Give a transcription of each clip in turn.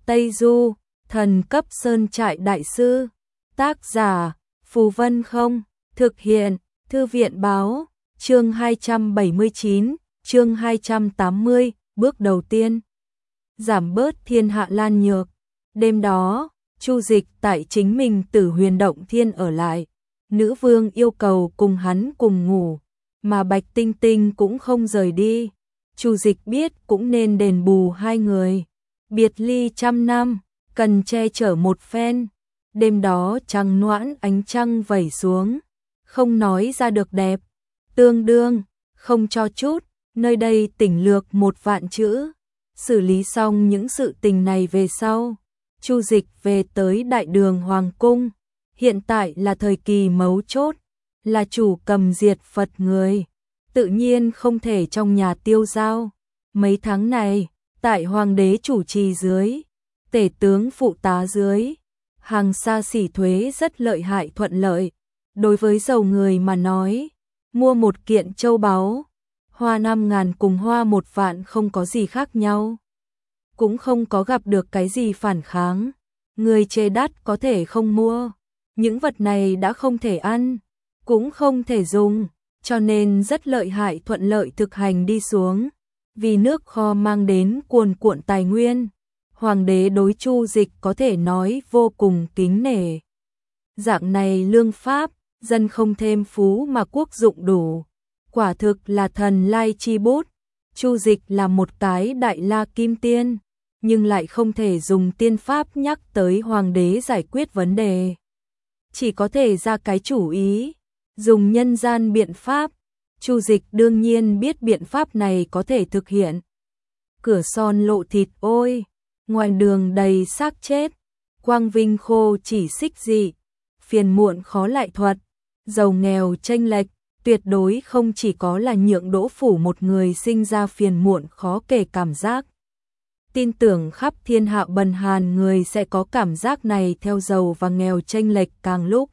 Tây Du, thần cấp sơn trại đại sư. Tác giả, Phù Vân Không. Thực hiện, Thư viện Báo. Chương 279, chương 280, bước đầu tiên. Giảm bớt thiên hạ lan nhược. Đêm đó, Chu Dịch tại chính mình Tử Huyền Động Thiên ở lại. Nữ vương yêu cầu cùng hắn cùng ngủ, mà Bạch Tinh Tinh cũng không rời đi. Chu Dịch biết cũng nên đền bù hai người. Biệt ly trăm năm, cần che chở một phen. Đêm đó trăng noãn ánh trăng vẩy xuống, không nói ra được đẹp. Tương đương, không cho chút, nơi đây tỉnh lược 1.000.000 chữ. Xử lý xong những sự tình này về sau, Chu Dịch về tới Đại Đường Hoàng Cung. Hiện tại là thời kỳ mấu chốt, là chủ cầm diệt Phật người, tự nhiên không thể trong nhà tiêu dao. Mấy tháng này, tại Hoàng đế chủ trì dưới, tể tướng phụ tá dưới, hàng xa xỉ thuế rất lợi hại thuận lợi. Đối với giàu người mà nói, mua một kiện châu báu, hoa 5.000 cùng hoa 1.000.000 không có gì khác nhau. Cũng không có gặp được cái gì phản kháng. Người chê đắt có thể không mua. Những vật này đã không thể ăn, cũng không thể dùng, cho nên rất lợi hại thuận lợi thực hành đi xuống. Vì nước kho mang đến cuồn cuộn tài nguyên, Hoàng đế đối Chu Dịch có thể nói vô cùng kính nể. Dạng này lương pháp, dân không thêm phú mà quốc dụng đủ. Quả thực là thần lai chi bút. Chu Dịch là một cái đại la kim tiên, nhưng lại không thể dùng tiên pháp nhắc tới Hoàng đế giải quyết vấn đề. Chỉ có thể ra cái chủ ý, dùng nhân gian biện pháp. Chu Dịch đương nhiên biết biện pháp này có thể thực hiện. Cửa son lộ thịt ôi, ngoài đường đầy xác chết, quang vinh khô chỉ xích dị, phiền muộn khó lại thuật, giàu nghèo chênh lệch, tuyệt đối không chỉ có là nhượng Đỗ Phủ một người sinh ra phiền muộn khó kể cảm giác. Tin tưởng khắp thiên hạ bần hàn người sẽ có cảm giác này theo giàu và nghèo chênh lệch càng lúc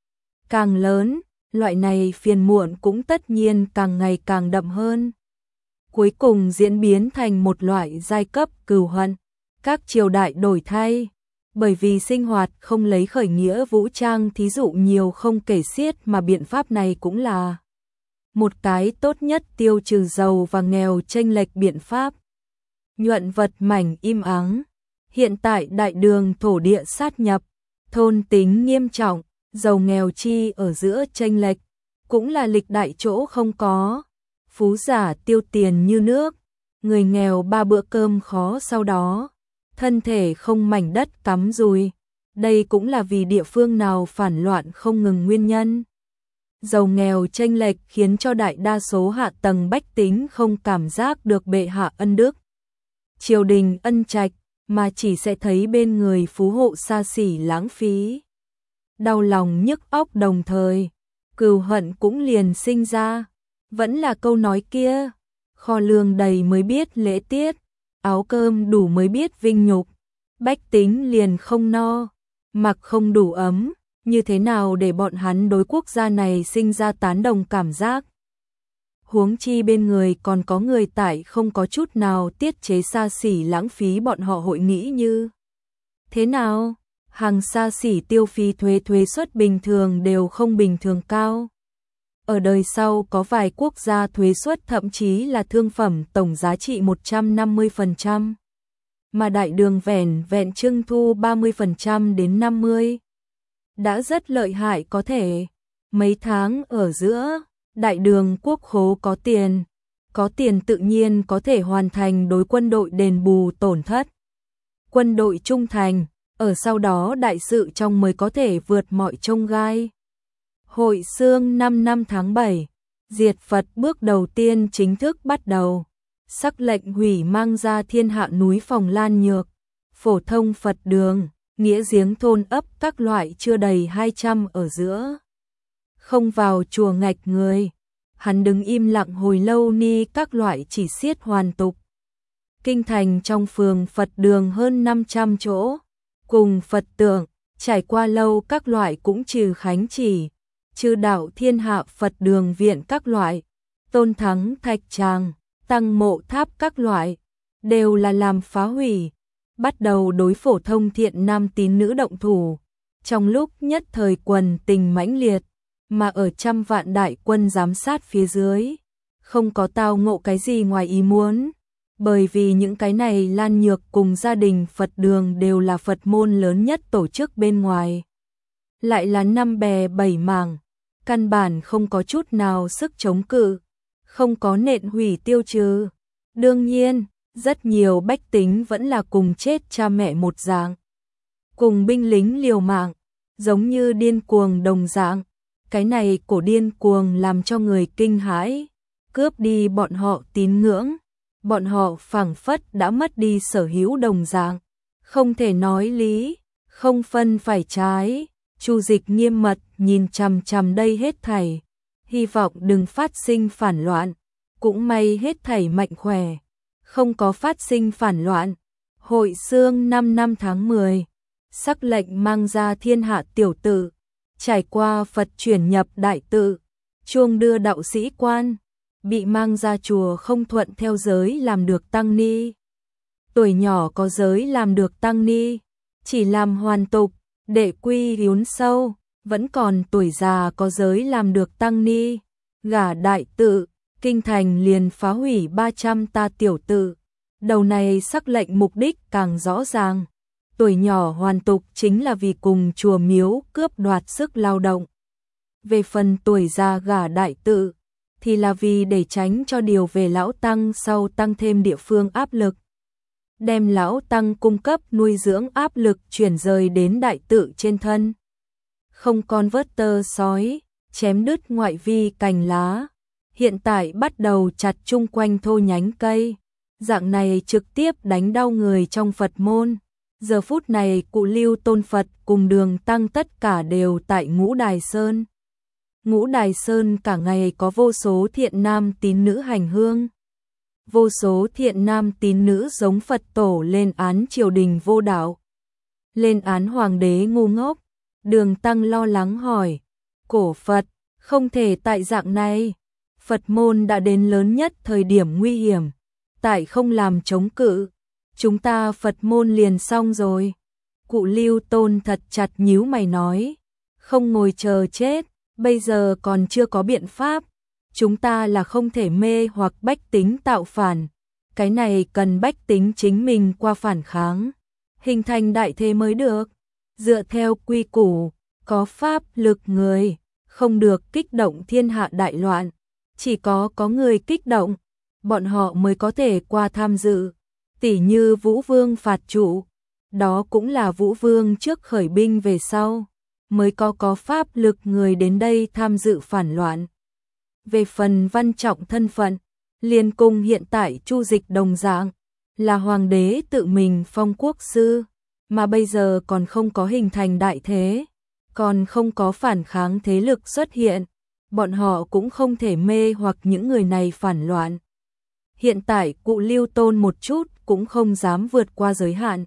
càng lớn, loại này phiền muộn cũng tất nhiên càng ngày càng đậm hơn. Cuối cùng diễn biến thành một loại giai cấp cừu hận, các triều đại đổi thay, bởi vì sinh hoạt không lấy khởi nghĩa vũ trang thí dụ nhiều không kể xiết mà biện pháp này cũng là một cái tốt nhất tiêu trừ giàu và nghèo chênh lệch biện pháp. Nhuận vật mảnh im ắng, hiện tại Đại Đường thổ địa sát nhập, thôn tính nghiêm trọng, giàu nghèo chi ở giữa chênh lệch, cũng là lịch đại chỗ không có. Phú giả tiêu tiền như nước, người nghèo 3 bữa cơm khó sau đó, thân thể không mảnh đất cắm dùi. Đây cũng là vì địa phương nào phản loạn không ngừng nguyên nhân. Giàu nghèo chênh lệch khiến cho đại đa số hạ tầng bách tính không cảm giác được bệ hạ ân đức, triều đình ân trạch, mà chỉ sẽ thấy bên người phú hộ xa xỉ lãng phí. Đau lòng nhức óc đồng thời, cừu hận cũng liền sinh ra. Vẫn là câu nói kia, kho lương đầy mới biết lễ tiết, áo cơm đủ mới biết vinh nhục. Bách tính liền không no, mặc không đủ ấm, như thế nào để bọn hắn đối quốc gia này sinh ra tán đồng cảm giác. Huống chi bên người còn có người tại không có chút nào tiết chế xa xỉ lãng phí, bọn họ hội nghĩ như thế nào? Hàng xa xỉ tiêu phí thuế suất bình thường đều không bình thường cao. Ở đời sau có vài quốc gia thuế suất thậm chí là thương phẩm tổng giá trị 150%, mà Đại Đường vẹn trưng thu 30% đến 50%. Đã rất lợi hại, có thể mấy tháng ở giữa, Đại Đường quốc khố có tiền tự nhiên có thể hoàn thành đối quân đội đền bù tổn thất. Quân đội trung thành, ở sau đó đại sự trong mới có thể vượt mọi chông gai. Hội xương 5 năm tháng 7, diệt Phật bước đầu tiên chính thức bắt đầu. Sắc lệnh hủy mang ra thiên hạ núi Phòng Lan Nhược, phổ thông Phật đường, nghĩa giếng thôn ấp các loại chưa đầy 200 ở giữa. Không vào chùa ngạch người, hắn đứng im lặng hồi lâu ni các loại chỉ xiết hoàn tục. Kinh thành trong phường Phật đường hơn 500 chỗ, cùng Phật tượng, trải qua lâu các loại cũng trừ khánh chỉ, trừ đạo thiên hạ Phật đường viện các loại, tôn thắng thạch tràng, tăng mộ tháp các loại, đều là làm phá hủy. bắt đầu đối phổ thông thiện nam tín nữ động thủ. Trong lúc nhất thời quần tình mãnh liệt, mà ở trăm vạn đại quân giám sát phía dưới, không có tao ngộ cái gì ngoài ý muốn. Bởi vì những cái này Lan Nhược cùng gia đình Phật Đường đều là Phật môn lớn nhất tổ chức bên ngoài. Lại là năm bè bảy mảng, căn bản không có chút nào sức chống cự, không có nện hủy tiêu trừ. Đương nhiên, rất nhiều bách tính vẫn là cùng chết cha mẹ một dạng. Cùng binh lính liều mạng, giống như điên cuồng đồng dạng. Cái này cổ điên cuồng làm cho người kinh hãi, cướp đi bọn họ tín ngưỡng. Bọn họ phảng phất đã mất đi sở hữu đồng dạng, không thể nói lý, không phân phải trái. Chu Dịch nghiêm mật nhìn chằm chằm đây hết thảy, hy vọng đừng phát sinh phản loạn. Cũng may hết thảy mạnh khỏe, không có phát sinh phản loạn. Hội xương 5 năm tháng 10, sắc lệnh mang ra thiên hạ tiểu tự, trải qua Phật chuyển nhập đại tự, chuông đưa đạo sĩ quan, bị mang ra chùa không thuận theo giới làm được tăng ni. Tuổi nhỏ có giới làm được tăng ni, chỉ làm hoàn tục, để quy hiếu sâu, vẫn còn tuổi già có giới làm được tăng ni, gả đại tự, kinh thành liền phá hủy 300 ta tiểu tự. Đầu này sắc lệnh mục đích càng rõ ràng. Tuổi nhỏ hoàn tục chính là vì cùng chùa miếu cướp đoạt sức lao động. Về phần tuổi già gả đại tự, thì là vì để tránh cho điều về lão tăng sau tăng thêm địa phương áp lực. Đem lão tăng cung cấp nuôi dưỡng áp lực chuyển rời đến đại tự trên thân. Không còn vớt tơ sói, chém đứt ngoại vi cành lá. Hiện tại bắt đầu chặt chung quanh thô nhánh cây. Dạng này trực tiếp đánh đau người trong Phật môn. Giờ phút này cụ Lưu Tôn Phật cùng Đường Tăng tất cả đều tại Ngũ Đài Sơn. Ngũ Đài Sơn cả ngày có vô số thiện nam tín nữ hành hương. Vô số thiện nam tín nữ giống Phật tổ lên án triều đình vô đạo. Lên án hoàng đế ngu ngốc. Đường Tăng lo lắng hỏi, cổ Phật, không thể tại dạng này. Phật môn đã đến lớn nhất thời điểm nguy hiểm. Tại không làm chống cự, chúng ta Phật môn liền xong rồi. Cụ Lưu Tôn thật chặt nhíu mày nói, không ngồi chờ chết, bây giờ còn chưa có biện pháp. Chúng ta là không thể mê hoặc bách tính tạo phản. Cái này cần bách tính chính mình qua phản kháng, hình thành đại thế mới được. Dựa theo quy củ, có pháp lực người, không được kích động thiên hạ đại loạn. Chỉ có người kích động, bọn họ mới có thể qua tham dự. Tỉ như Vũ Vương phạt chủ, đó cũng là Vũ Vương trước khởi binh về sau, mới có pháp lực người đến đây tham dự phản loạn. Về phần văn trọng thân phận, liền cùng hiện tại Chu Dịch đồng dạng, là hoàng đế tự mình phong quốc sư, mà bây giờ còn không có hình thành đại thế, còn không có phản kháng thế lực xuất hiện, bọn họ cũng không thể mê hoặc những người này phản loạn. Hiện tại cụ Lưu Tôn một chút cũng không dám vượt qua giới hạn.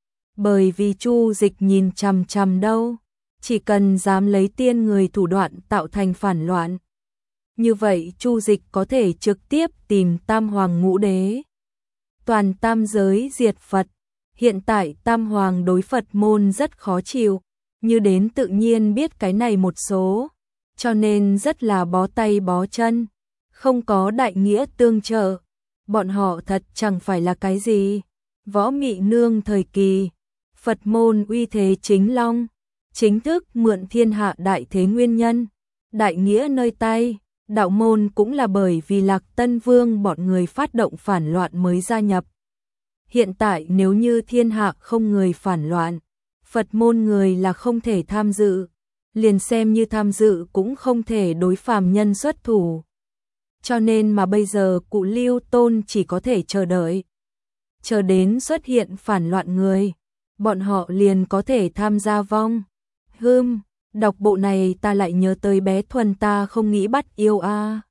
Bởi vì Chu Dịch nhìn chằm chằm đâu, chỉ cần dám lấy tiên người thủ đoạn tạo thành phản loạn. Như vậy Chu Dịch có thể trực tiếp tìm Tam Hoàng Ngũ Đế. Toàn tam giới diệt Phật. Hiện tại Tam Hoàng đối Phật môn rất khó chịu, như đến tự nhiên biết cái này một số, cho nên rất là bó tay bó chân, không có đại nghĩa tương trợ. Bọn họ thật chẳng phải là cái gì. Võ Mị Nương thời kỳ, Phật môn uy thế chính long, chính thức mượn thiên hạ đại thế nguyên nhân, đại nghĩa nơi tay. Đạo môn cũng là bởi vì Lạc Tân Vương bọn người phát động phản loạn mới gia nhập. Hiện tại nếu như thiên hạ không người phản loạn, Phật môn người là không thể tham dự, liền xem như tham dự cũng không thể đối phàm nhân xuất thủ. Cho nên mà bây giờ cụ Lưu Tôn chỉ có thể chờ đợi. Chờ đến xuất hiện phản loạn người, bọn họ liền có thể tham gia vong. Đọc bộ này ta lại nhớ tới bé Thuần ta không nghĩ bắt yêu a.